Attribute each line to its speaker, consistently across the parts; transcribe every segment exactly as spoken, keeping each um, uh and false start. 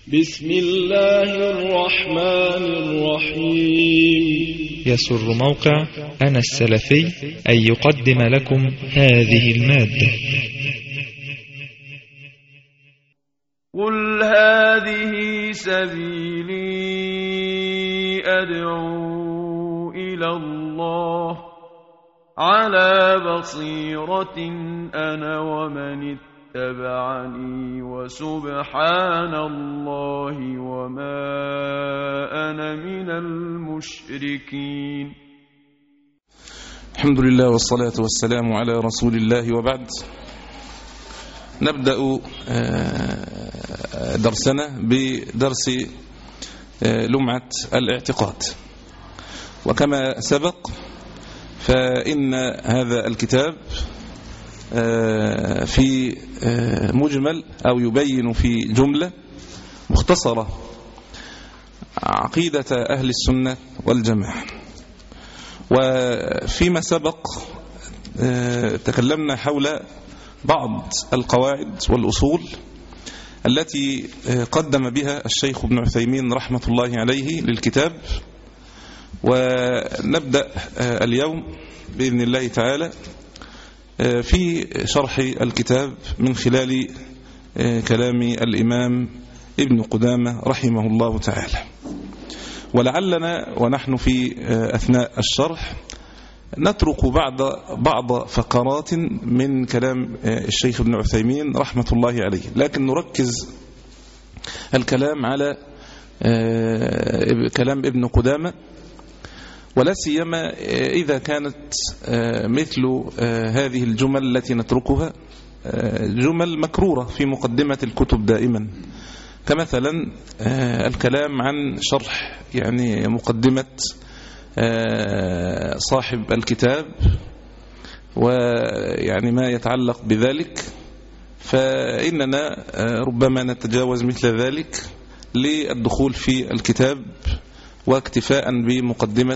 Speaker 1: بسم الله الرحمن الرحيم.
Speaker 2: يسر موقع أنا السلفي أن يقدم لكم هذه المادة.
Speaker 3: قل هذه سبيلي أدعو إلى الله على بصيرة أنا ومن اتبعني وسبحان الله وما أنا من المشركين.
Speaker 4: الحمد لله والصلاة والسلام على رسول الله، وبعد. نبدأ درسنا بدرس لمعة الاعتقاد، وكما سبق فإن هذا الكتاب في مجمل أو يبين في جملة مختصرة عقيدة أهل السنة والجماعة. وفيما سبق تكلمنا حول بعض القواعد والأصول التي قدم بها الشيخ ابن عثيمين رحمة الله عليه للكتاب، ونبدأ اليوم بإذن الله تعالى في شرح الكتاب من خلال كلام الإمام ابن قدامة رحمه الله تعالى. ولعلنا ونحن في أثناء الشرح نترك بعض بعض فقرات من كلام الشيخ ابن عثيمين رحمة الله عليه، لكن نركز الكلام على كلام ابن قدامة، ولا سيما إذا كانت مثل هذه الجمل التي نتركها جمل مكرورة في مقدمة الكتب دائما، كمثلا الكلام عن شرح يعني مقدمة صاحب الكتاب ويعني ما يتعلق بذلك، فإننا ربما نتجاوز مثل ذلك للدخول في الكتاب واكتفاء بمقدمة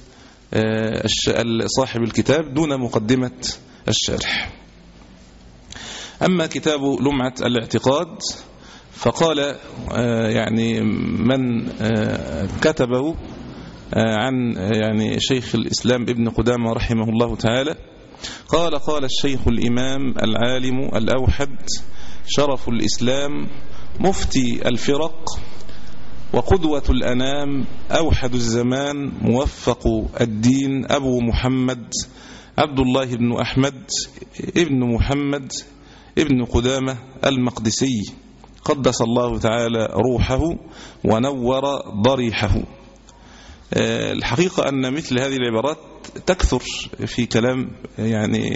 Speaker 4: صاحب الكتاب دون مقدمة الشارح. أما كتاب لمعة الاعتقاد فقال يعني من كتبه عن يعني شيخ الإسلام ابن قدامة رحمه الله تعالى، قال قال الشيخ الإمام العالم الأوحد شرف الإسلام مفتي الفرق وقدوة الأنام أوحد الزمان موفق الدين أبو محمد عبد الله بن أحمد ابن محمد ابن قدامة المقدسي قدس الله تعالى روحه ونور ضريحه. الحقيقة أن مثل هذه العبارات تكثر في كلام يعني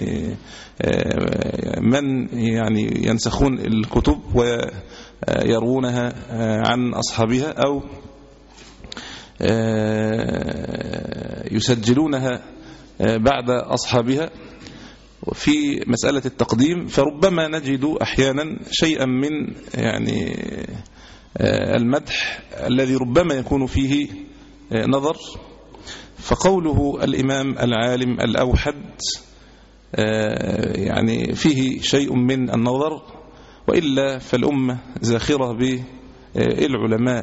Speaker 4: من يعني ينسخون الكتب ويروونها عن أصحابها أو يسجلونها بعد أصحابها في مسألة التقديم، فربما نجد أحيانا شيئا من يعني المدح الذي ربما يكون فيه نظر. فقوله الإمام العالم الأوحد يعني فيه شيء من النظر، وإلا فالأمة زاخرة بالعلماء.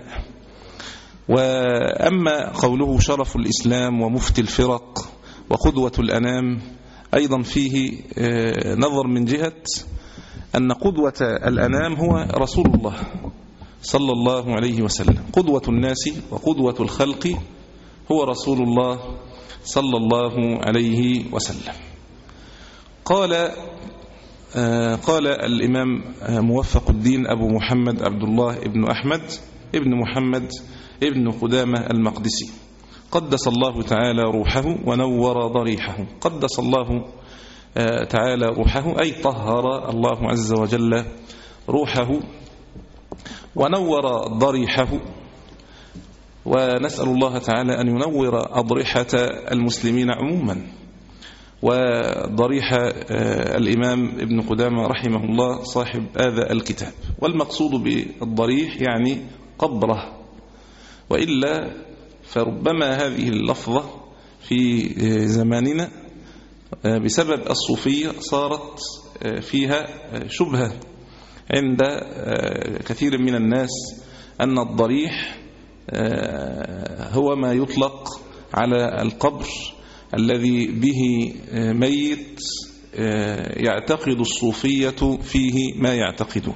Speaker 4: وأما قوله شرف الإسلام ومفتي الفرق وقدوة الأنام أيضا فيه نظر من جهة أن قدوة الأنام هو رسول الله صلى الله عليه وسلم، قدوة الناس وقدوة الخلق هو رسول الله صلى الله عليه وسلم. قال قال الإمام موفق الدين أبو محمد عبد الله ابن أحمد ابن محمد ابن قدامة المقدسي قدس الله تعالى روحه ونور ضريحه. قدس الله تعالى روحه أي طهر الله عز وجل روحه ونور ضريحه، ونسأل الله تعالى أن ينور أضرحة المسلمين عموما. وضريح الإمام ابن قدامة رحمه الله صاحب هذا الكتاب، والمقصود بالضريح يعني قبره، وإلا فربما هذه اللفظة في زماننا بسبب الصوفية صارت فيها شبهة عند كثير من الناس أن الضريح هو ما يطلق على القبر الذي به ميت يعتقد الصوفية فيه ما يعتقدون،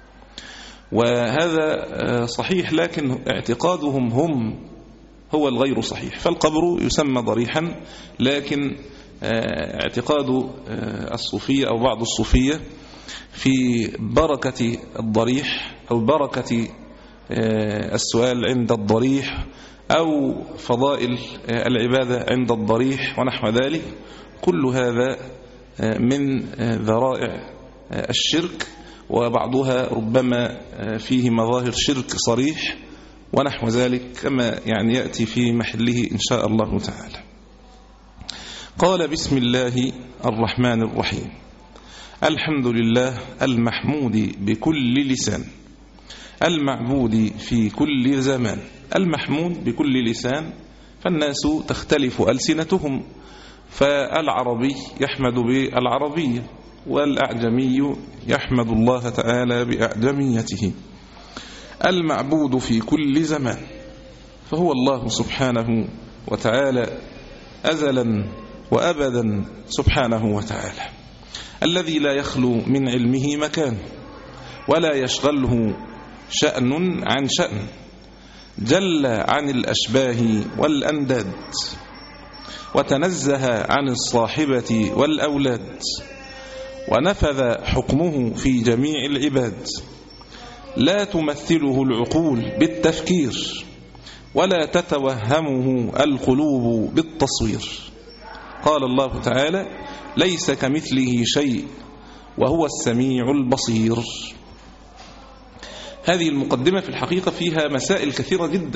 Speaker 4: وهذا صحيح، لكن اعتقادهم هم هو الغير صحيح. فالقبر يسمى ضريحا، لكن اعتقاد الصوفية أو بعض الصوفية في بركة الضريح أو بركة السؤال عند الضريح أو فضائل العبادة عند الضريح ونحو ذلك، كل هذا من ذرائع الشرك، وبعضها ربما فيه مظاهر شرك صريح ونحو ذلك، كما يعني يأتي في محله إن شاء الله تعالى. قال: بسم الله الرحمن الرحيم. الحمد لله المحمود بكل لسان، المعبود في كل زمان. المحمود بكل لسان، فالناس تختلف ألسنتهم، فالعربي يحمد بالعربية، والأعجمي يحمد الله تعالى بأعجميته. المعبود في كل زمان، فهو الله سبحانه وتعالى أزلا وأبدا سبحانه وتعالى، الذي لا يخلو من علمه مكان ولا يشغله شأن عن شأن، جل عن الأشباه والأنداد، وتنزه عن الصاحبة والأولاد، ونفذ حكمه في جميع العباد، لا تمثله العقول بالتفكير ولا تتوهمه القلوب بالتصوير. قال الله تعالى: ليس كمثله شيء وهو السميع البصير. هذه المقدمة في الحقيقة فيها مسائل كثيرة جدا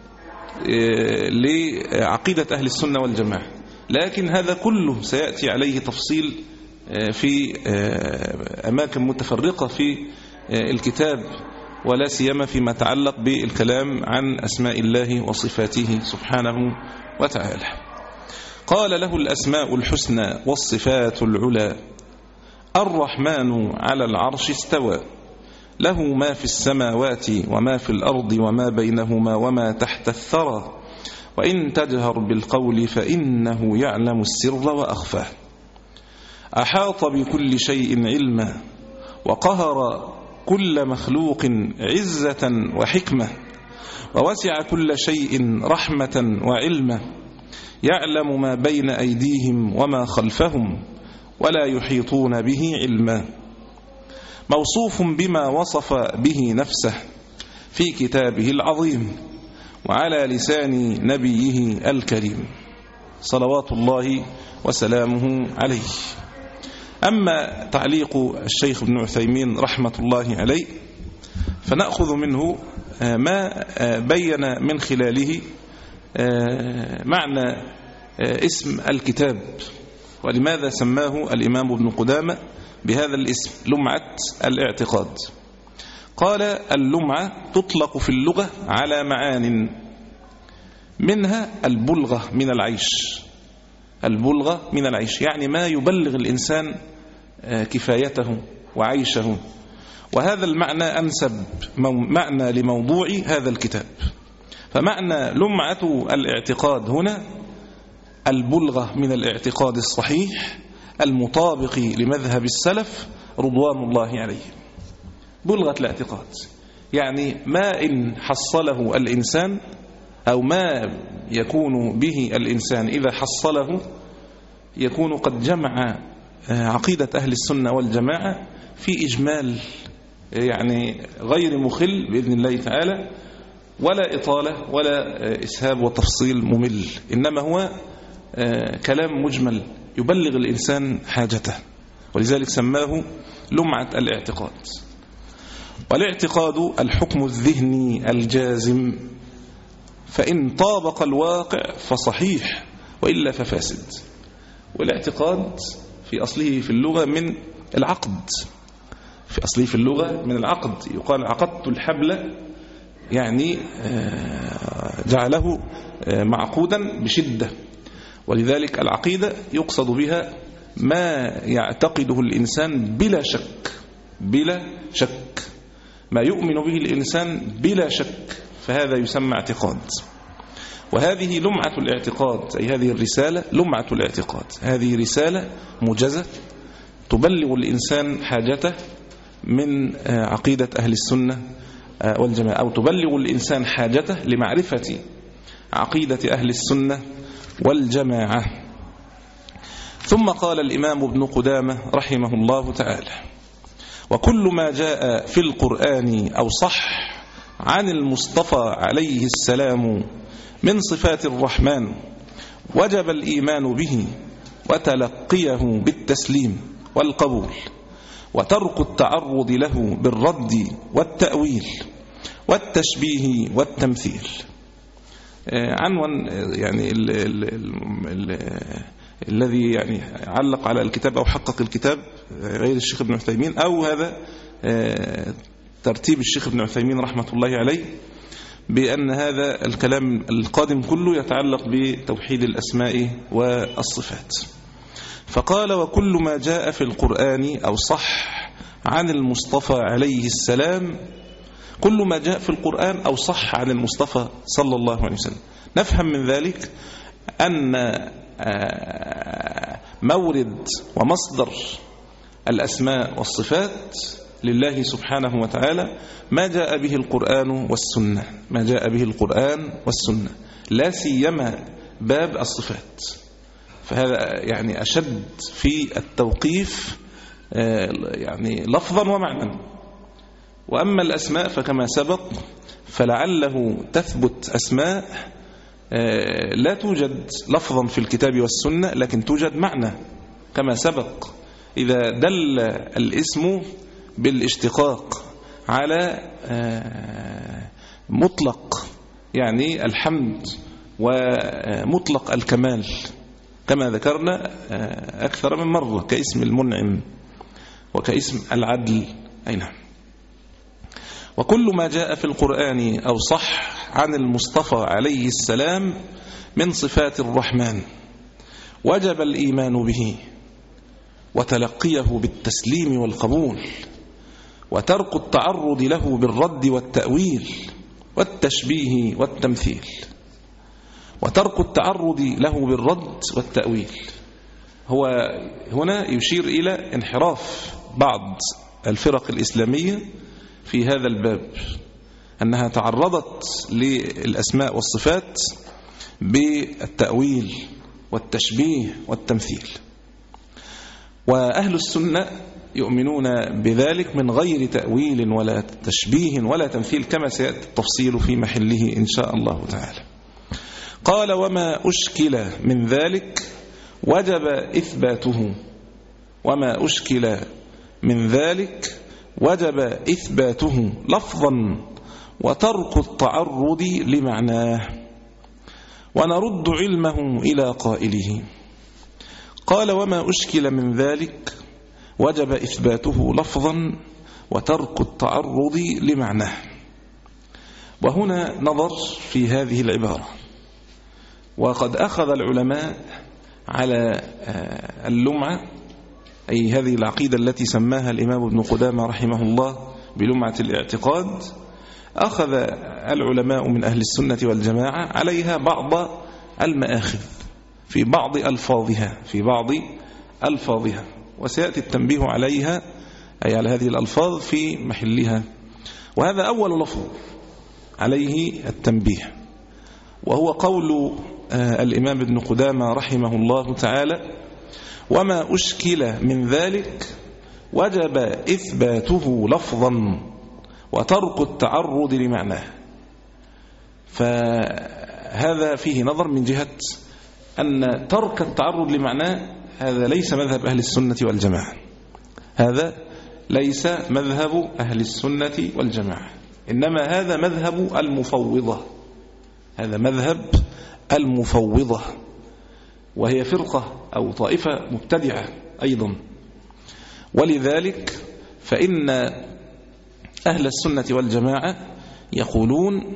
Speaker 4: لعقيدة أهل السنة والجماعة، لكن هذا كله سيأتي عليه تفصيل في أماكن متفرقة في الكتاب، ولا سيما فيما يتعلق بالكلام عن أسماء الله وصفاته سبحانه وتعالى. قال: له الأسماء الحسنى والصفات العلى، الرحمن على العرش استوى، له ما في السماوات وما في الأرض وما بينهما وما تحت الثرى، وإن تجهر بالقول فإنه يعلم السر وأخفى، أحاط بكل شيء علما، وقهر كل مخلوق عزة وحكمة، ووسع كل شيء رحمة وعلما، يعلم ما بين أيديهم وما خلفهم ولا يحيطون به علما، موصوف بما وصف به نفسه في كتابه العظيم وعلى لسان نبيه الكريم صلوات الله وسلامه عليه. أما تعليق الشيخ ابن عثيمين رحمة الله عليه فنأخذ منه ما بين من خلاله معنى اسم الكتاب، ولماذا سماه الإمام ابن قدامة بهذا الاسم لمعة الاعتقاد. قال: اللمعة تطلق في اللغة على معان، منها البلغة من العيش، البلغة من العيش يعني ما يبلغ الإنسان كفايته وعيشه، وهذا المعنى أنسب معنى لموضوع هذا الكتاب. فمعنى لمعة الاعتقاد هنا البلغة من الاعتقاد الصحيح المطابق لمذهب السلف رضوان الله عليهم. بلغة الاعتقاد يعني ما إن حصله الإنسان أو ما يكون به الإنسان إذا حصله يكون قد جمع عقيدة أهل السنة والجماعة في إجمال يعني غير مخل بإذن الله تعالى، ولا إطالة ولا إسهاب وتفصيل ممل، إنما هو كلام مجمل يبلغ الإنسان حاجته، ولذلك سماه لمعة الاعتقاد. والاعتقاد الحكم الذهني الجازم، فإن طابق الواقع فصحيح وإلا ففاسد. والاعتقاد في أصله في اللغة من العقد، في أصله في اللغة من العقد، يقال عقدت الحبل يعني جعله معقودا بشدة، ولذلك العقيدة يقصد بها ما يعتقده الإنسان بلا شك، بلا شك ما يؤمن به الإنسان بلا شك فهذا يسمى اعتقاد. وهذه لمعة الاعتقاد، أي هذه الرسالة لمعة الاعتقاد. هذه رسالة موجزة تبلغ الإنسان حاجته من عقيدة أهل السنة والجماعة، أو تبلغ الإنسان حاجته لمعرفة عقيدة أهل السنة والجماعة. ثم قال الإمام ابن قدامة رحمه الله تعالى: وكل ما جاء في القرآن أو صح عن المصطفى عليه السلام من صفات الرحمن وجب الإيمان به وتلقيه بالتسليم والقبول، وترك التعرض له بالرد والتأويل والتشبيه والتمثيل. عنوان يعني ال ال ال ال الذي يعني علق على الكتاب أو حقق الكتاب غير الشيخ ابن عثيمين، أو هذا ترتيب الشيخ ابن عثيمين رحمة الله عليه، بأن هذا الكلام القادم كله يتعلق بتوحيد الأسماء والصفات. فقال: وكل ما جاء في القرآن أو صح عن المصطفى عليه السلام، كل ما جاء في القرآن أو صح عن المصطفى صلى الله عليه وسلم. نفهم من ذلك أن مورد ومصدر الأسماء والصفات لله سبحانه وتعالى ما جاء به القرآن والسنة، ما جاء به القرآن والسنة، لا سيما باب الصفات، فهذا يعني أشد في التوقيف يعني لفظا ومعنى. وأما الأسماء فكما سبق فلعله تثبت أسماء لا توجد لفظا في الكتاب والسنة، لكن توجد معنى كما سبق. إذا دل الاسم بالاشتقاق على مطلق يعني الحمد ومطلق الكمال كما ذكرنا أكثر من مرة، كاسم المنعم وكاسم العدل. أي نعم. وكل ما جاء في القرآن أو صح عن المصطفى عليه السلام من صفات الرحمن وجب الإيمان به وتلقيه بالتسليم والقبول، وترك التعرض له بالرد والتأويل والتشبيه والتمثيل. وترك التعرض له بالرد والتأويل، هو هنا يشير إلى انحراف بعض الفرق الإسلامية في هذا الباب، أنها تعرضت للأسماء والصفات بالتأويل والتشبيه والتمثيل. وأهل السنة يؤمنون بذلك من غير تأويل ولا تشبيه ولا تمثيل، كما سيأتي التفصيل في محله إن شاء الله تعالى. قال: وما أشكل من ذلك وجب إثباته. وما أشكل من ذلك وجب إثباته لفظا وترك التعرض لمعناه، ونرد علمه إلى قائله. قال: وما أشكل من ذلك وجب إثباته لفظا وترك التعرض لمعناه. وهنا نظر في هذه العبارة، وقد أخذ العلماء على اللمعة، أي هذه العقيدة التي سماها الإمام ابن قدامة رحمه الله بلمعة الاعتقاد، أخذ العلماء من أهل السنة والجماعة عليها بعض المآخذ في بعض ألفاظها في بعض ألفاظها وسيأتي التنبيه عليها، أي على هذه الألفاظ في محلها. وهذا أول لفظ عليه التنبيه، وهو قول الإمام ابن قدامة رحمه الله تعالى: وما أشكل من ذلك وجب إثباته لفظا وترك التعرض لمعناه. فهذا فيه نظر من جهة أن ترك التعرض لمعناه هذا ليس مذهب أهل السنة والجماعة، هذا ليس مذهب أهل السنة والجماعة، إنما هذا مذهب المفوضة، هذا مذهب المفوضة، وهي فرقة أو طائفة مبتدعة أيضا. ولذلك فإن أهل السنة والجماعة يقولون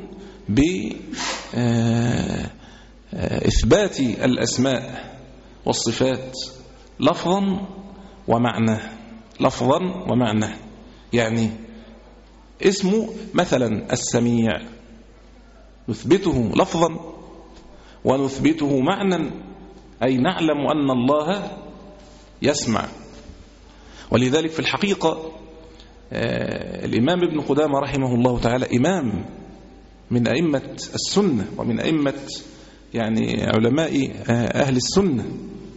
Speaker 4: بإثبات الأسماء والصفات لفظا ومعنى، لفظا ومعنى، يعني اسمه مثلا السميع، نثبته لفظا ونثبته معنى، أي نعلم أن الله يسمع. ولذلك في الحقيقة الإمام ابن قدامة رحمه الله تعالى إمام من أئمة السنة ومن أئمة يعني علماء أهل السنة،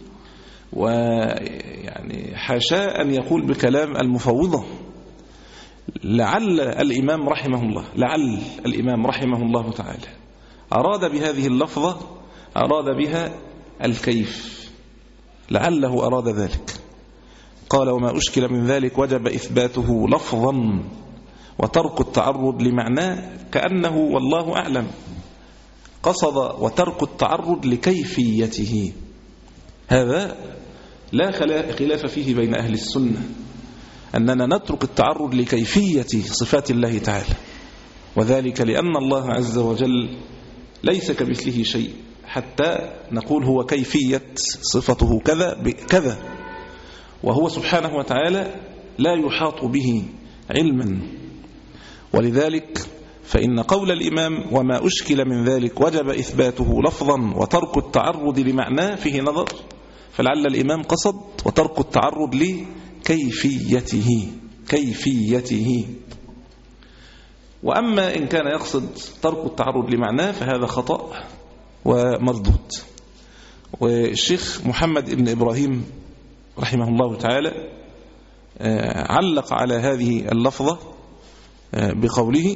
Speaker 4: ويعني حاشا أن يقول بكلام المفوضة. لعل الإمام رحمه الله لعل الإمام رحمه الله تعالى أراد بهذه اللفظة أراد بها الكيف، لعله أراد ذلك. قال: وما أشكل من ذلك وجب إثباته لفظا وترك التعرض لمعناه، كأنه والله أعلم قصد وترك التعرض لكيفيته. هذا لا خلاف فيه بين أهل السنة، أننا نترك التعرض لكيفية صفات الله تعالى، وذلك لأن الله عز وجل ليس كمثله شيء حتى نقول هو كيفية صفته كذا بكذا، وهو سبحانه وتعالى لا يحاط به علما. ولذلك فإن قول الإمام وما أشكل من ذلك وجب إثباته لفظا وترك التعرض لمعناه فيه نظر، فلعل الإمام قصد وترك التعرض لكيفيته كيفيته. وأما إن كان يقصد ترك التعرض لمعناه فهذا خطأ ومردود. والشيخ محمد بن إبراهيم رحمه الله تعالى علق على هذه اللفظة بقوله: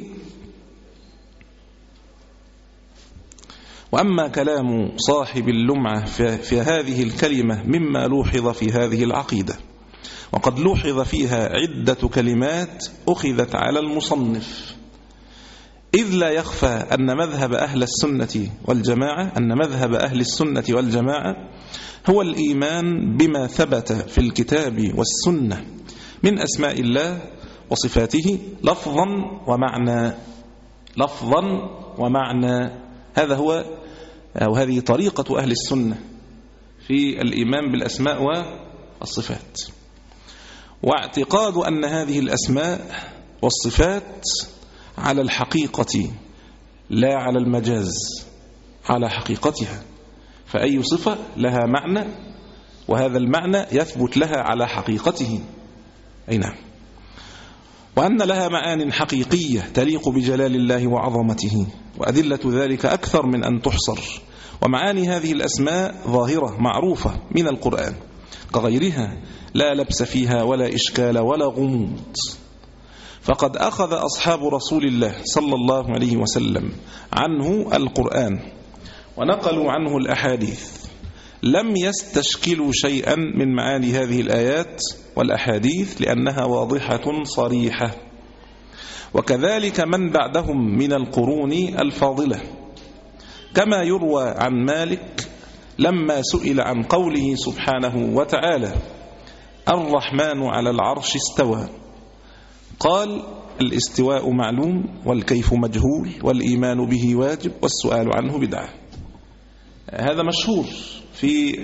Speaker 4: وأما كلام صاحب اللمعة في هذه الكلمة مما لوحظ في هذه العقيدة، وقد لوحظ فيها عدة كلمات أخذت على المصنف، إذ لا يخفى أن مذهب أهل السنة والجماعة أن مذهب أهل السنة والجماعة هو الإيمان بما ثبت في الكتاب والسنة من أسماء الله وصفاته لفظا ومعنى لفظا ومعنى. هذا هو أو هذه طريقة أهل السنة في الإيمان بالأسماء والصفات، واعتقاد أن هذه الأسماء والصفات على الحقيقة لا على المجاز، على حقيقتها، فأي صفة لها معنى وهذا المعنى يثبت لها على حقيقته. أي نعم. وأن لها معان حقيقية تليق بجلال الله وعظمته، وأدلة ذلك أكثر من أن تحصر. ومعاني هذه الأسماء ظاهرة معروفة من القرآن كغيرها، لا لبس فيها ولا إشكال ولا غموض. فقد أخذ أصحاب رسول الله صلى الله عليه وسلم عنه القرآن ونقلوا عنه الأحاديث، لم يستشكلوا شيئا من معاني هذه الآيات والأحاديث لأنها واضحة صريحة. وكذلك من بعدهم من القرون الفاضلة، كما يروى عن مالك لما سئل عن قوله سبحانه وتعالى: الرحمن على العرش استوى، قال: الاستواء معلوم والكيف مجهول والإيمان به واجب والسؤال عنه بدعة. هذا مشهور في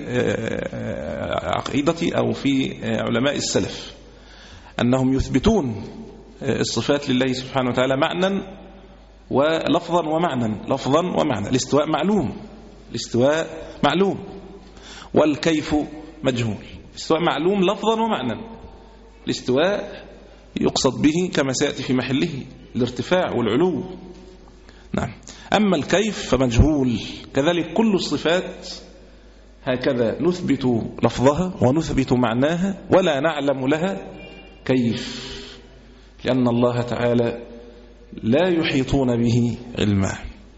Speaker 4: عقيدة أو في علماء السلف أنهم يثبتون الصفات لله سبحانه وتعالى معنى ولفظا ومعنى لفظا ومعنى. الاستواء معلوم الاستواء معلوم والكيف مجهول. الاستواء معلوم لفظا ومعنى. الاستواء يقصد به كما سيأتي في محله الارتفاع والعلو. نعم. أما الكيف فمجهول. كذلك كل الصفات هكذا نثبت لفظها ونثبت معناها ولا نعلم لها كيف، لأن الله تعالى لا يحيطون به علما.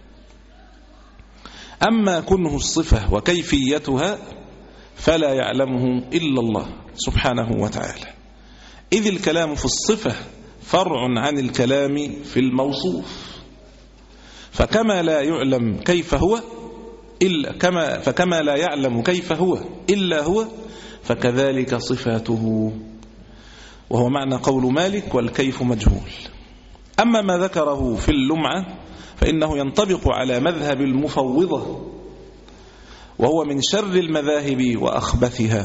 Speaker 4: أما كنه الصفة وكيفيتها فلا يعلمه إلا الله سبحانه وتعالى، إذ الكلام في الصفة فرع عن الكلام في الموصوف. فكما لا يعلم كيف هو إلا كما فكما لا يعلم كيف هو إلا هو، فكذلك صفاته، وهو معنى قول مالك: والكيف مجهول. أما ما ذكره في اللمعة فإنه ينطبق على مذهب المفوضة، وهو من شر المذاهب وأخبثها.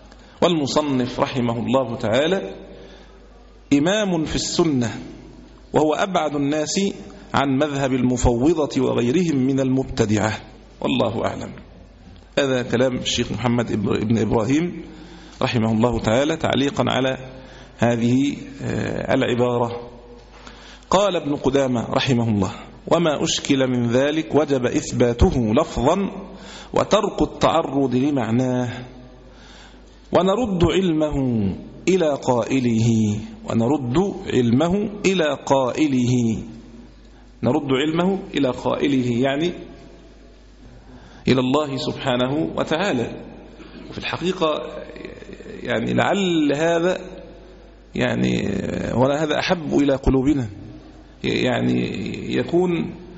Speaker 4: والمصنف رحمه الله تعالى إمام في السنة وهو أبعد الناس عن مذهب المفوضة وغيرهم من المبتدعة، والله أعلم. هذا كلام الشيخ محمد ابن إبراهيم رحمه الله تعالى تعليقا على هذه العبارة. قال ابن قدامة رحمه الله: وما أشكل من ذلك وجب إثباته لفظا وترك التعرض لمعناه، ونرد علمه إلى قائله ونرد علمه إلى قائله نرد علمه إلى قائله يعني إلى الله سبحانه وتعالى. وفي الحقيقة يعني لعل هذا يعني ولا هذا أحب إلى قلوبنا، يعني يكون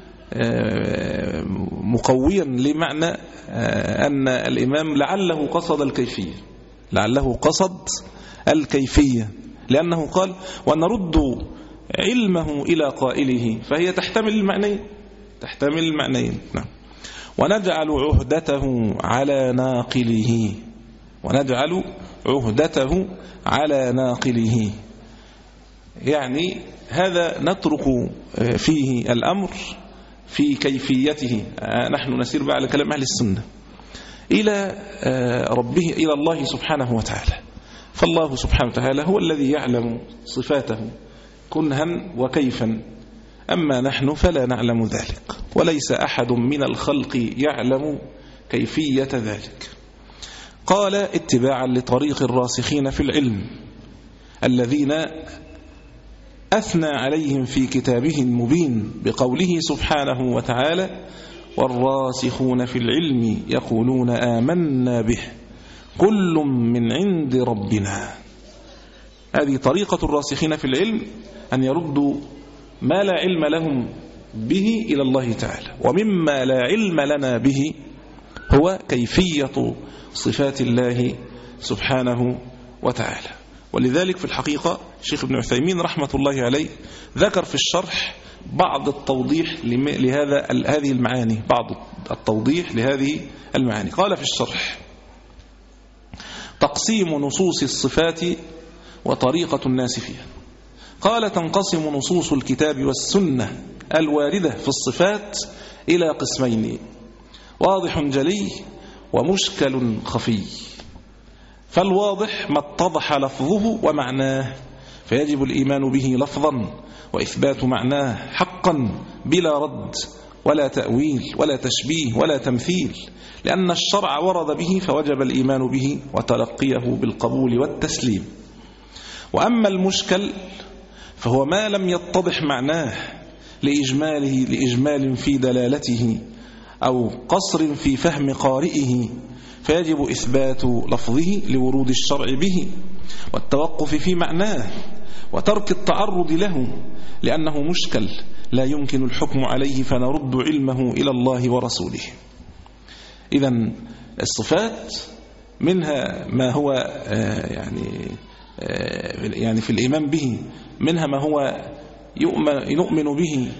Speaker 4: مقويا لمعنى أن الإمام لعله قصد الكيفية لعله قصد الكيفية لأنه قال ونرد علمه إلى قائله، فهي تحتمل المعنيين تحتمل المعنيين نعم. ونجعل عهدته على ناقله ونجعل عهدته على ناقله يعني هذا نترك فيه الأمر في كيفيته. نحن نسير بقى على كلام أهل السنة إلى ربه إلى الله سبحانه وتعالى، فالله سبحانه وتعالى هو الذي يعلم صفاته كنها وكيفا، أما نحن فلا نعلم ذلك، وليس أحد من الخلق يعلم كيفية ذلك. قال اتباعا لطريق الراسخين في العلم الذين أثنى عليهم في كتابه المبين بقوله سبحانه وتعالى: والراسخون في العلم يقولون آمنا به كل من عند ربنا. هذه طريقة الراسخين في العلم، أن يردوا ما لا علم لهم به إلى الله تعالى، ومما لا علم لنا به هو كيفية صفات الله سبحانه وتعالى. ولذلك في الحقيقة الشيخ ابن عثيمين رحمة الله عليه ذكر في الشرح بعض التوضيح لهذا هذه المعاني بعض التوضيح لهذه المعاني. قال في الشرح: تقسيم نصوص الصفات وطريقة الناس فيها. قال: تنقسم نصوص الكتاب والسنة الواردة في الصفات إلى قسمين: واضح جلي ومشكل خفي. فالواضح ما اتضح لفظه ومعناه فيجب الإيمان به لفظا وإثبات معناه حقا بلا رد ولا تأويل ولا تشبيه ولا تمثيل، لأن الشرع ورد به فوجب الإيمان به وتلقيه بالقبول والتسليم. وأما المشكل فهو ما لم يتضح معناه لإجماله لإجمال في دلالته أو قصر في فهم قارئه، فيجب إثبات لفظه لورود الشرع به والتوقف في معناه وترك التعرض له، لأنه مشكل لا يمكن الحكم عليه، فنرد علمه إلى الله ورسوله. إذن الصفات منها ما هو يعني يعني في الإيمان به، منها ما هو يؤمن به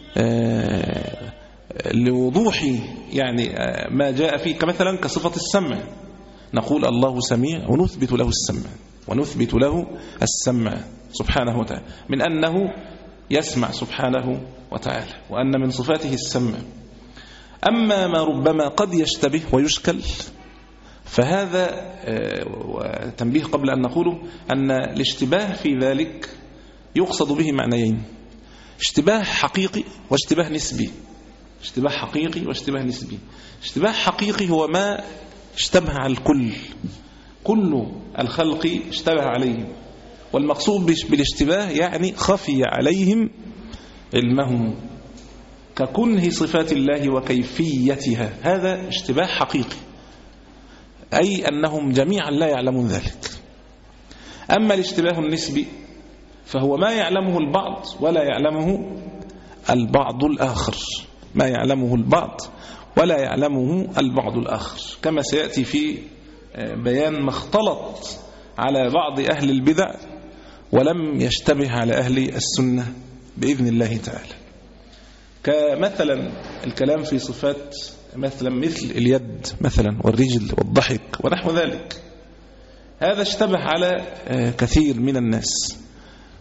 Speaker 4: لوضوح يعني ما جاء فيه، كمثلا كصفة السمع، نقول الله سميع ونثبت له السمع ونثبت له السمع سبحانه وتعالى، من أنه يسمع سبحانه وتعالى وأن من صفاته السمع. أما ما ربما قد يشتبه ويشكل فهذا تنبيه قبل أن نقوله أن الاشتباه في ذلك يقصد به معنيين: اشتباه حقيقي واشتباه نسبي. اشتباه حقيقي واشتباه نسبي. اشتباه حقيقي هو ما اشتبه على الكل، كل الخلق اشتبه عليهم، والمقصود بالاشتباه يعني خفي عليهم علمهم ككنه صفات الله وكيفيتها، هذا اشتباه حقيقي، أي أنهم جميعا لا يعلمون ذلك. أما الاشتباه النسبي فهو ما يعلمه البعض ولا يعلمه البعض الآخر، ما يعلمه البعض ولا يعلمه البعض الآخر، كما سيأتي في بيان ما اختلط على بعض أهل البدع ولم يشتبه على أهل السنة بإذن الله تعالى. كمثلا الكلام في صفات مثلا مثل اليد مثلا والرجل والضحك ونحو ذلك، هذا اشتبه على كثير من الناس،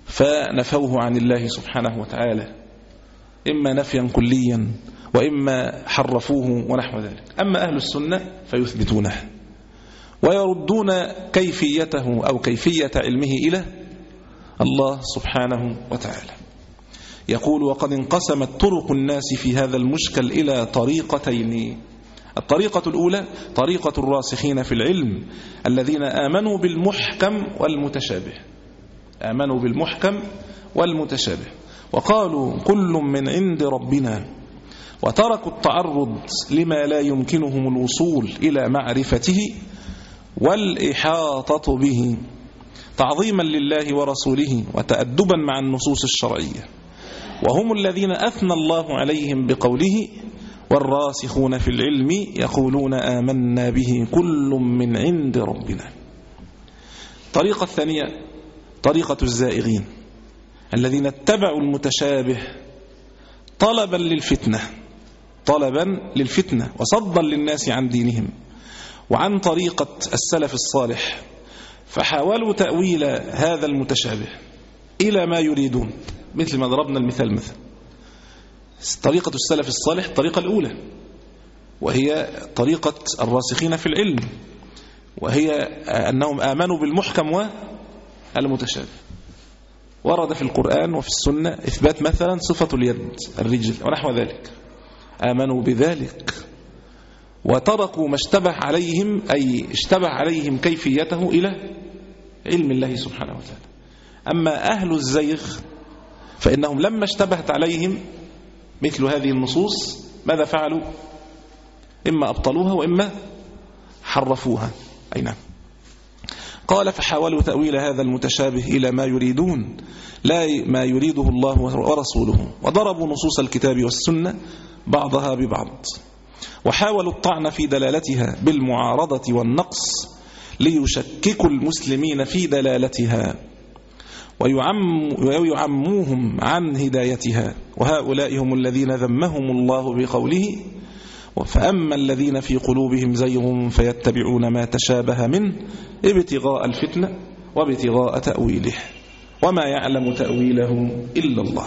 Speaker 4: فنفوه عن الله سبحانه وتعالى، إما نفيا كليا وإما حرفوه ونحو ذلك. أما أهل السنة فيثبتونه ويردون كيفيته أو كيفية علمه إلى الله سبحانه وتعالى. يقول: وقد انقسمت طرق الناس في هذا المشكل إلى طريقتين. الطريقة الأولى طريقة الراسخين في العلم الذين آمنوا بالمحكم والمتشابه، آمنوا بالمحكم والمتشابه وقالوا كل من عند ربنا، وتركوا التعرض لما لا يمكنهم الوصول إلى معرفته والإحاطة به تعظيما لله ورسوله وتأدبا مع النصوص الشرعية، وهم الذين أثنى الله عليهم بقوله: والراسخون في العلم يقولون آمنا به كل من عند ربنا. الطريقة الثانية طريقة الزائغين الذين اتبعوا المتشابه طلبا للفتنة طلبا للفتنة وصدا للناس عن دينهم وعن طريقة السلف الصالح، فحاولوا تأويل هذا المتشابه إلى ما يريدون، مثل ما ضربنا المثال. مثلا طريقة السلف الصالح الطريقة الأولى، وهي طريقة الراسخين في العلم، وهي أنهم آمنوا بالمحكم والمتشابه. ورد في القرآن وفي السنة إثبات مثلا صفة اليد الرجل ونحو ذلك، آمنوا بذلك وتركوا ما اشتبه عليهم، أي اشتبه عليهم كيفيته إلى علم الله سبحانه وتعالى. أما أهل الزيغ فإنهم لما اشتبهت عليهم مثل هذه النصوص ماذا فعلوا؟ إما أبطلوها وإما حرفوها. أي نعم. قال: فحاولوا تأويل هذا المتشابه إلى ما يريدون لا ما يريده الله ورسوله، وضربوا نصوص الكتاب والسنة بعضها ببعض، وحاولوا الطعن في دلالتها بالمعارضة والنقص ليشككوا المسلمين في دلالتها ويعم ويعموهم عن هدايتها، وهؤلاء هم الذين ذمهم الله بقوله: فأما الذين في قلوبهم زيغ فيتبعون ما تشابه منه ابتغاء الفتنة وابتغاء تأويله وما يعلم تأويله إلا الله.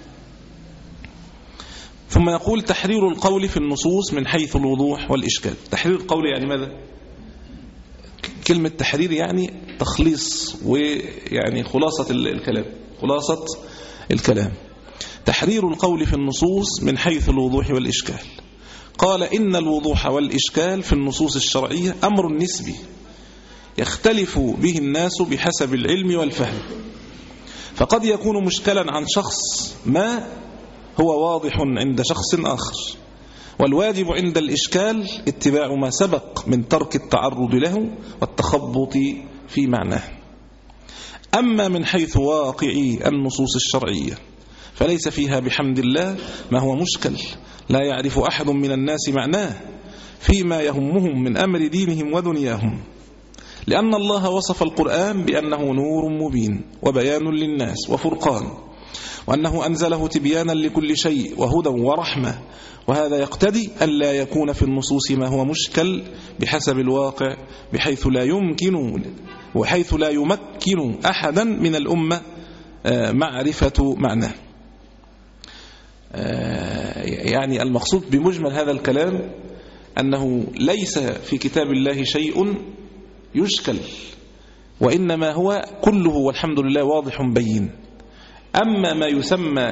Speaker 4: ثم يقول: تحرير القول في النصوص من حيث الوضوح والإشكال. تحرير القول يعني ماذا؟ كلمة تحرير يعني تخليص ويعني خلاصة الكلام، خلاصة الكلام. تحرير القول في النصوص من حيث الوضوح والإشكال. قال: إن الوضوح والإشكال في النصوص الشرعية أمر نسبي يختلف به الناس بحسب العلم والفهم، فقد يكون مشكلا عن شخص ما هو واضح عند شخص آخر، والواجب عند الإشكال اتباع ما سبق من ترك التعرض له والتخبط في معناه. أما من حيث واقعي النصوص الشرعية فليس فيها بحمد الله ما هو مشكل لا يعرف أحد من الناس معناه فيما يهمهم من أمر دينهم ودنياهم، لأن الله وصف القرآن بأنه نور مبين وبيان للناس وفرقان، وأنه أنزله تبيانا لكل شيء وهدى ورحمة، وهذا يقتضي ألا يكون في النصوص ما هو مشكل بحسب الواقع بحيث لا يمكن وحيث لا يمكن أحدا من الأمة معرفة معناه. يعني المقصود بمجمل هذا الكلام أنه ليس في كتاب الله شيء يشكل، وإنما هو كله والحمد لله واضح بين. أما ما يسمى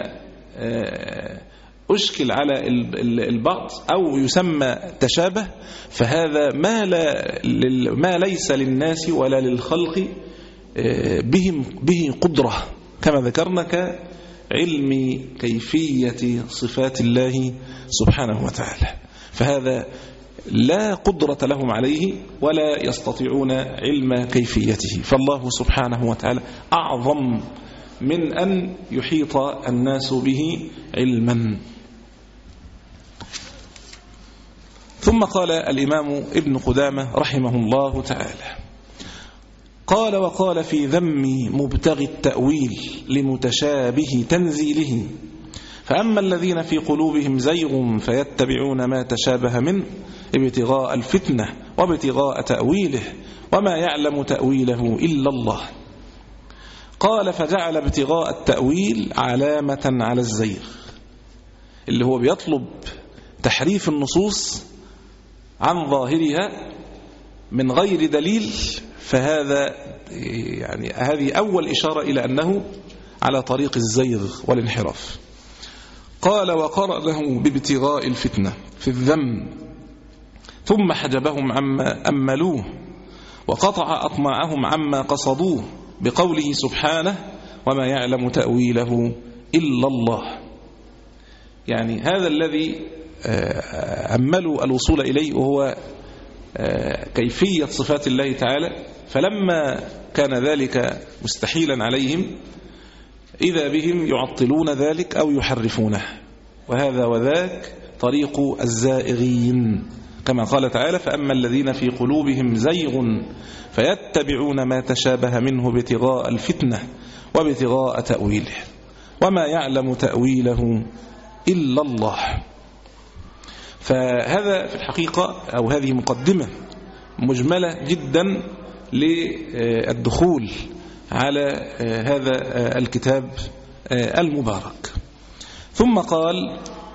Speaker 4: أشكل على البعض أو يسمى تشابه فهذا ما, لا ما ليس للناس ولا للخلق بهم به قدرة، كما ذكرنا كعلم كيفية صفات الله سبحانه وتعالى، فهذا لا قدرة لهم عليه ولا يستطيعون علم كيفيته، فالله سبحانه وتعالى أعظم من أن يحيط الناس به علما. ثم قال الإمام ابن قدامة رحمه الله تعالى: قال: وقال في ذم مبتغي التأويل لمتشابه تنزيله: فأما الذين في قلوبهم زيغ فيتبعون ما تشابه منه ابتغاء الفتنة وابتغاء تأويله وما يعلم تأويله إلا الله. قال فجعل ابتغاء التأويل علامة على الزيغ، اللي هو بيطلب تحريف النصوص عن ظاهرها من غير دليل، فهذا يعني هذه أول إشارة إلى أنه على طريق الزيغ والانحراف. قال وقرأه بابتغاء الفتنة في الذم ثم حجبهم عما أملوه وقطع أطماعهم عما قصدوه بقوله سبحانه وما يعلم تأويله إلا الله. يعني هذا الذي أملوا الوصول إليه وهو كيفية صفات الله تعالى، فلما كان ذلك مستحيلا عليهم إذا بهم يعطلون ذلك أو يحرفونه، وهذا وذاك طريق الزائغين، كما قال تعالى فأما الذين في قلوبهم زيغ فيتبعون ما تشابه منه ابتغاء الفتنة وابتغاء تأويله وما يعلم تأويله إلا الله. فهذا في الحقيقة أو هذه مقدمة مجملة جدا للدخول على هذا الكتاب المبارك. ثم قال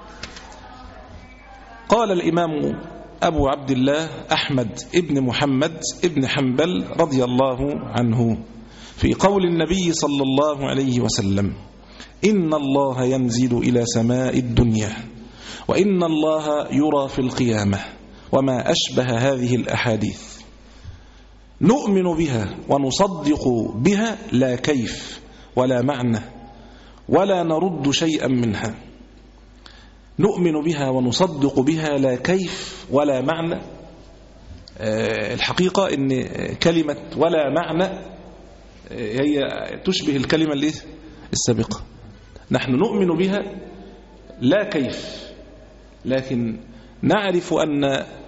Speaker 4: قال الإمام أبو عبد الله أحمد ابن محمد ابن حنبل رضي الله عنه في قول النبي صلى الله عليه وسلم إن الله ينزل إلى سماء الدنيا وإن الله يرى في القيامة وما أشبه هذه الأحاديث نؤمن بها ونصدق بها لا كيف ولا معنى ولا نرد شيئا منها. نؤمن بها ونصدق بها لا كيف ولا معنى. الحقيقة ان كلمة ولا معنى هي تشبه الكلمة السابقة. نحن نؤمن بها لا كيف، لكن نعرف أن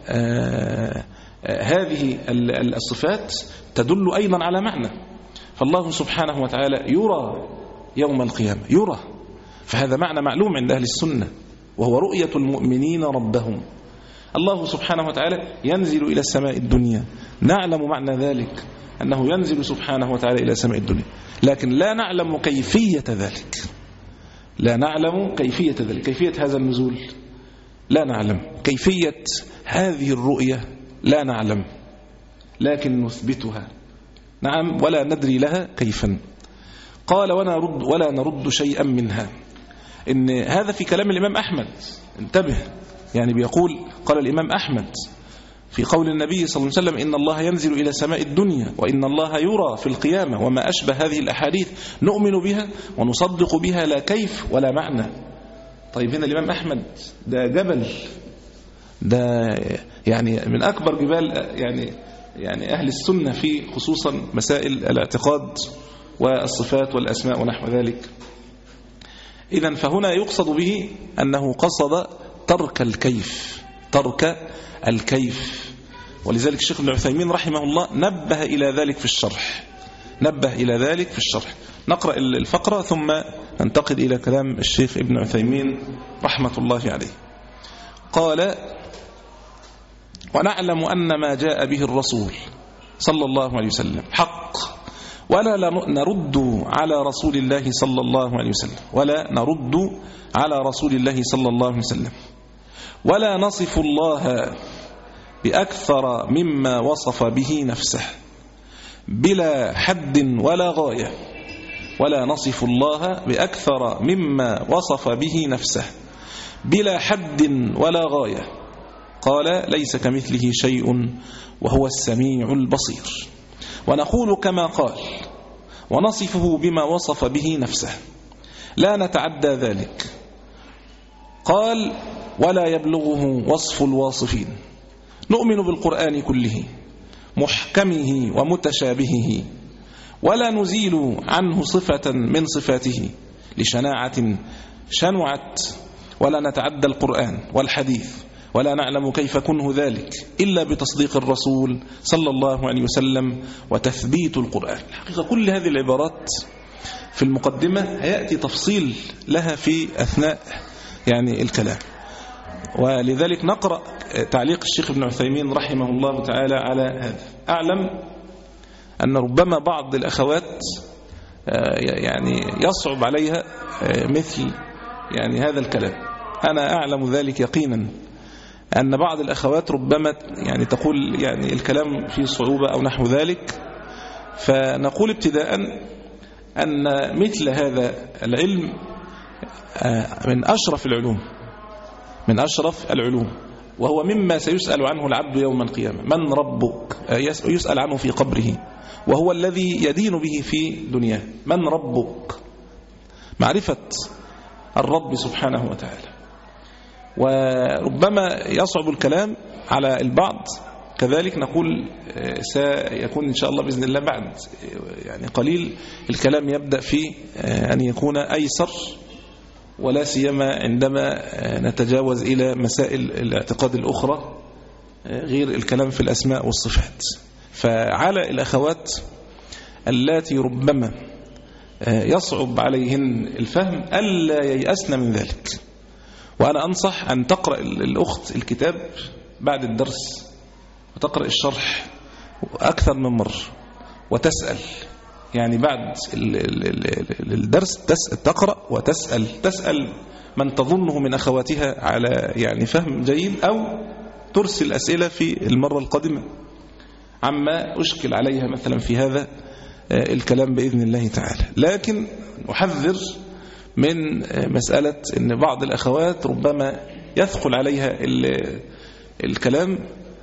Speaker 4: هذه الصفات تدل أيضا على معنى. فالله سبحانه وتعالى يرى يوم القيامة، يرى، فهذا معنى معلوم عند أهل السنة، وهو رؤية المؤمنين ربهم. الله سبحانه وتعالى ينزل إلى السماء الدنيا، نعلم معنى ذلك أنه ينزل سبحانه وتعالى إلى سماء الدنيا، لكن لا نعلم كيفية ذلك، لا نعلم كيفية ذلك، كيفية هذا النزول لا نعلم، كيفية هذه الرؤية لا نعلم، لكن نثبتها نعم ولا ندري لها كيفا. قال ونرد ولا نرد شيئا منها. إن هذا في كلام الإمام أحمد، انتبه، يعني بيقول قال الإمام أحمد في قول النبي صلى الله عليه وسلم إن الله ينزل إلى سماء الدنيا وإن الله يرى في القيامة وما أشبه هذه الأحاديث نؤمن بها ونصدق بها لا كيف ولا معنى. طيب هنا الإمام أحمد ده جبل، ده يعني من أكبر جبال يعني يعني أهل السنة في خصوصا مسائل الاعتقاد والصفات والأسماء ونحو ذلك. إذن فهنا يقصد به أنه قصد ترك الكيف، ترك الكيف. ولذلك الشيخ ابن عثيمين رحمه الله نبه إلى ذلك في الشرح، نبه إلى ذلك في الشرح. نقرأ الفقرة ثم ننتقل إلى كلام الشيخ ابن عثيمين رحمة الله عليه. قال ونعلم أن ما جاء به الرسول صلى الله عليه وسلم حق ولا نرد على رسول الله صلى الله عليه وسلم ولا نرد على رسول الله صلى الله عليه وسلم ولا نصف الله بأكثر مما وصف به نفسه بلا حد ولا غاية ولا نصف الله بأكثر مما وصف به نفسه بلا حد ولا غاية. قال ليس كمثله شيء وهو السميع البصير. ونقول كما قال ونصفه بما وصف به نفسه لا نتعدى ذلك. قال ولا يبلغه وصف الواصفين. نؤمن بالقرآن كله محكمه ومتشابهه ولا نزيل عنه صفة من صفاته لشناعة شنعت ولا نتعدى القرآن والحديث ولا نعلم كيف كنه ذلك إلا بتصديق الرسول صلى الله عليه وسلم وتثبيت القرآن. الحقيقة كل هذه العبارات في المقدمة هيأتي تفصيل لها في أثناء يعني الكلام، ولذلك نقرأ تعليق الشيخ ابن عثيمين رحمه الله تعالى على هذا. أعلم أن ربما بعض الأخوات يعني يصعب عليها مثل يعني هذا الكلام. أنا أعلم ذلك يقينا، أن بعض الأخوات ربما يعني تقول يعني الكلام فيه صعوبة أو نحو ذلك، فنقول ابتداء أن مثل هذا العلم من أشرف العلوم، من أشرف العلوم، وهو مما سيسأل عنه العبد يوم القيامة. من ربك؟ يسأل عنه في قبره، وهو الذي يدين به في دنياه. من ربك؟ معرفة الرب سبحانه وتعالى. وربما يصعب الكلام على البعض، كذلك نقول سيكون إن شاء الله بإذن الله بعد يعني قليل الكلام يبدأ في أن يكون أيسر، ولا سيما عندما نتجاوز إلى مسائل الاعتقاد الأخرى غير الكلام في الأسماء والصفات. فعلى الأخوات اللاتي ربما يصعب عليهن الفهم ألا ييأسن من ذلك. وأنا أنصح أن تقرأ الأخت الكتاب بعد الدرس، وتقرأ الشرح أكثر من مرة، وتسأل يعني بعد الدرس تقرأ وتسأل، تسأل من تظنه من أخواتها على يعني فهم جيد، أو ترسل أسئلة في المرة القادمة عما أشكل عليها مثلا في هذا الكلام بإذن الله تعالى. لكن أحذر من مسألة أن بعض الأخوات ربما يثقل عليها الكلام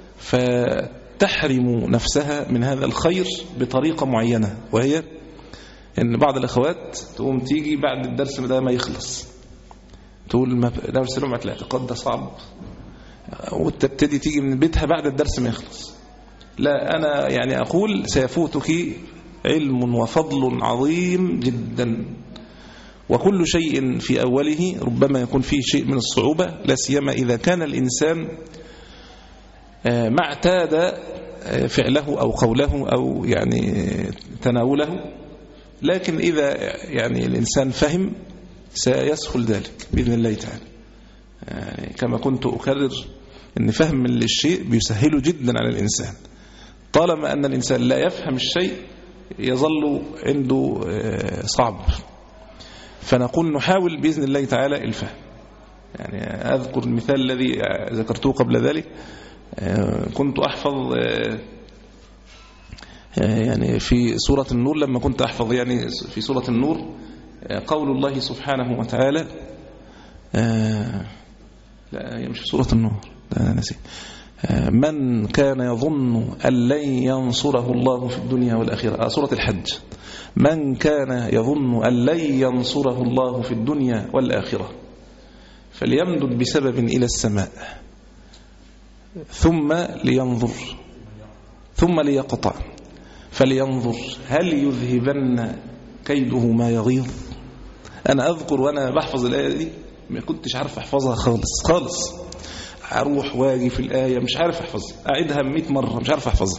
Speaker 4: فتحرم نفسها من هذا الخير بطريقة معينة، وهي أن بعض الأخوات تقوم تيجي بعد الدرس ده ما يخلص تقول ما درس لهم الاعتقاد ده صعب، وتبتدي تيجي من بيتها بعد الدرس ما يخلص. لا، أنا يعني أقول سيفوتك علم وفضل عظيم جدا، وكل شيء في أوله ربما يكون فيه شيء من الصعوبة، لا سيما إذا كان الإنسان ما اعتاد فعله أو قوله أو يعني تناوله. لكن إذا يعني الإنسان فهم سيسهل ذلك بإذن الله تعالى. يعني كما كنت أكرر أن فهم الشيء بيسهله جدا على الإنسان. طالما أن الإنسان لا يفهم الشيء يظل عنده صعب. فنقول نحاول بإذن الله تعالى الفهم. يعني أذكر المثال الذي ذكرته قبل ذلك، كنت أحفظ يعني في سورة النور، لما كنت أحفظ يعني في سورة النور قول الله سبحانه وتعالى، لا مش في سورة النور، لا أنا نسيت، من كان يظن أن لن ينصره الله في الدنيا والآخرة، سورة الحج، من كان يظن أن لن ينصره الله في الدنيا والآخرة فليمدد بسبب إلى السماء ثم لينظر ثم ليقطع فلينظر هل يذهبن كيده ما يغيظ. أنا أذكر وأنا بحفظ الآية دي ما كنتش عارف أحفظها خالص خالص، أروح واجي في الآية مش عارف أحفظها، أعيدها مئة مرة مش عارف أحفظها.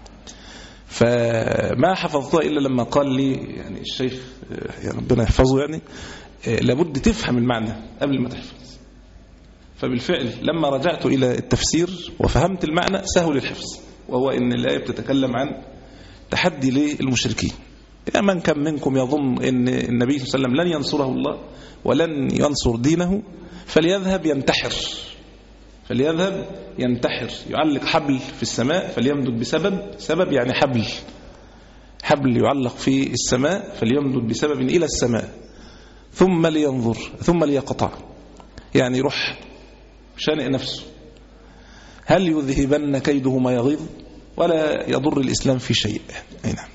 Speaker 4: فما حفظتها إلا لما قال لي يعني الشيخ يعني ربنا يحفظه يعني لابد تفهم المعنى قبل ما تحفظ. فبالفعل لما رجعت إلى التفسير وفهمت المعنى سهل الحفظ، وهو إن الآية بتتكلم عن تحدي للمشركين. يعني من كان منكم يظن أن النبي صلى الله عليه وسلم لن ينصره الله ولن ينصر دينه فليذهب ينتحر فليذهب ينتحر يعلق حبل في السماء فليمدد بسبب، سبب يعني حبل حبل يعلق في السماء فليمدد بسبب إلى السماء ثم لينظر ثم ليقطع، يعني يروح شانئ نفسه هل يذهبن كيده ما يغيظ ولا يضر الإسلام في شيء. أي نعم.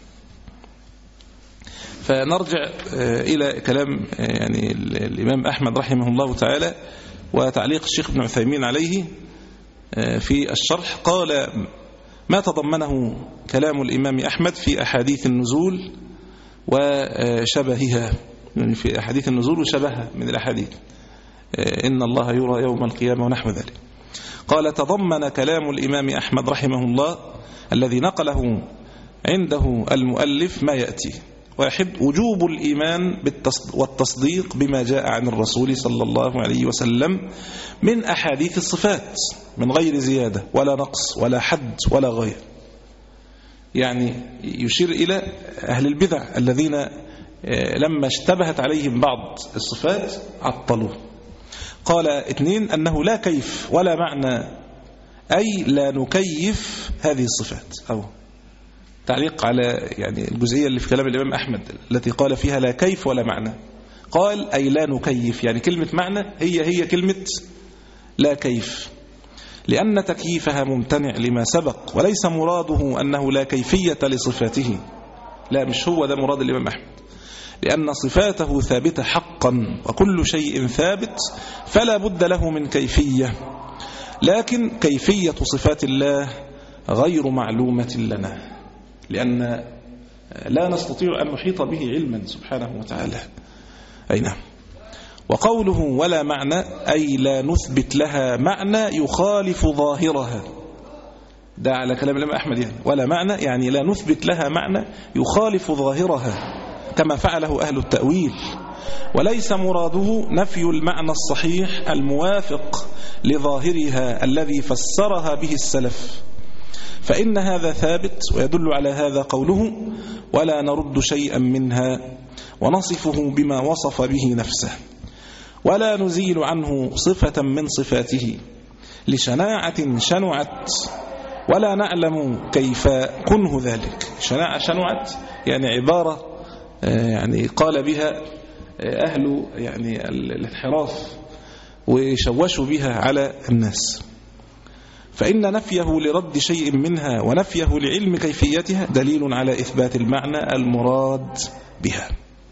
Speaker 4: فنرجع إلى كلام يعني الإمام أحمد رحمه الله تعالى وتعليق الشيخ ابن عثيمين عليه في الشرح. قال ما تضمنه كلام الإمام أحمد في أحاديث النزول وشبهها، يعني في أحاديث النزول وشبهها من الأحاديث إن الله يرى يوم القيامة ونحو ذلك. قال تضمن كلام الإمام أحمد رحمه الله الذي نقله عنده المؤلف ما يأتي: واحد، وجوب الإيمان والتصديق بما جاء عن الرسول صلى الله عليه وسلم من أحاديث الصفات من غير زيادة ولا نقص ولا حد ولا غاية. يعني يشير إلى أهل البدع الذين لما اشتبهت عليهم بعض الصفات عطلوه. قال اثنين أنه لا كيف ولا معنى، أي لا نكيف هذه الصفات. أو تعليق على يعني الجزئية اللي في كلام الإمام أحمد التي قال فيها لا كيف ولا معنى، قال أي لا نكيف، يعني كلمة معنى هي هي كلمة لا كيف، لأن تكييفها ممتنع لما سبق، وليس مراده أنه لا كيفية لصفاته. لا، مش هو ده مراد الإمام أحمد، لأن صفاته ثابتة حقا، وكل شيء ثابت فلا بد له من كيفية، لكن كيفية صفات الله غير معلومة لنا، لأن لا نستطيع أن نحيط به علما سبحانه وتعالى. أي نعم. وقوله ولا معنى أي لا نثبت لها معنى يخالف ظاهرها، ده على كلام الإمام أحمد يعني. ولا معنى يعني لا نثبت لها معنى يخالف ظاهرها كما فعله أهل التأويل، وليس مراده نفي المعنى الصحيح الموافق لظاهرها الذي فسرها به السلف، فإن هذا ثابت، ويدل على هذا قوله ولا نرد شيئا منها ونصفه بما وصف به نفسه، ولا نزيل عنه صفة من صفاته لشناعة شنعت ولا نعلم كيف كنه ذلك. شناعة شنعت يعني عبارة يعني قال بها أهل يعني الانحراف وشوشوا بها على الناس، فإن نفيه لرد شيء منها ونفيه لعلم كيفيتها دليل على إثبات المعنى المراد بها.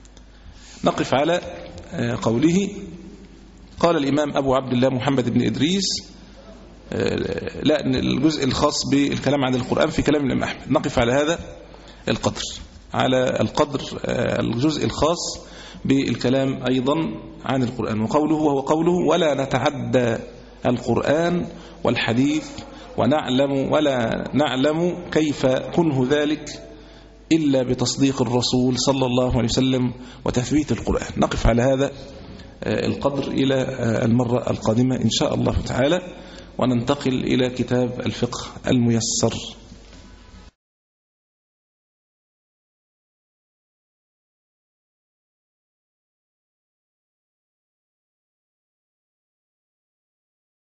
Speaker 4: نقف على قوله قال الإمام أبو عبد الله محمد بن إدريس، لا الجزء الخاص بالكلام عن القرآن في كلام الإمام أحمد، نقف على هذا القدر، على القدر الجزء الخاص بالكلام أيضا عن القرآن. وقوله وهو قوله ولا نتعدى القرآن والحديث ونعلم ولا نعلم كيف كنه ذلك إلا بتصديق الرسول صلى الله عليه وسلم وتثبيت القرآن. نقف على هذا القدر إلى المرة القادمة إن شاء الله تعالى، وننتقل إلى كتاب الفقه الميسر.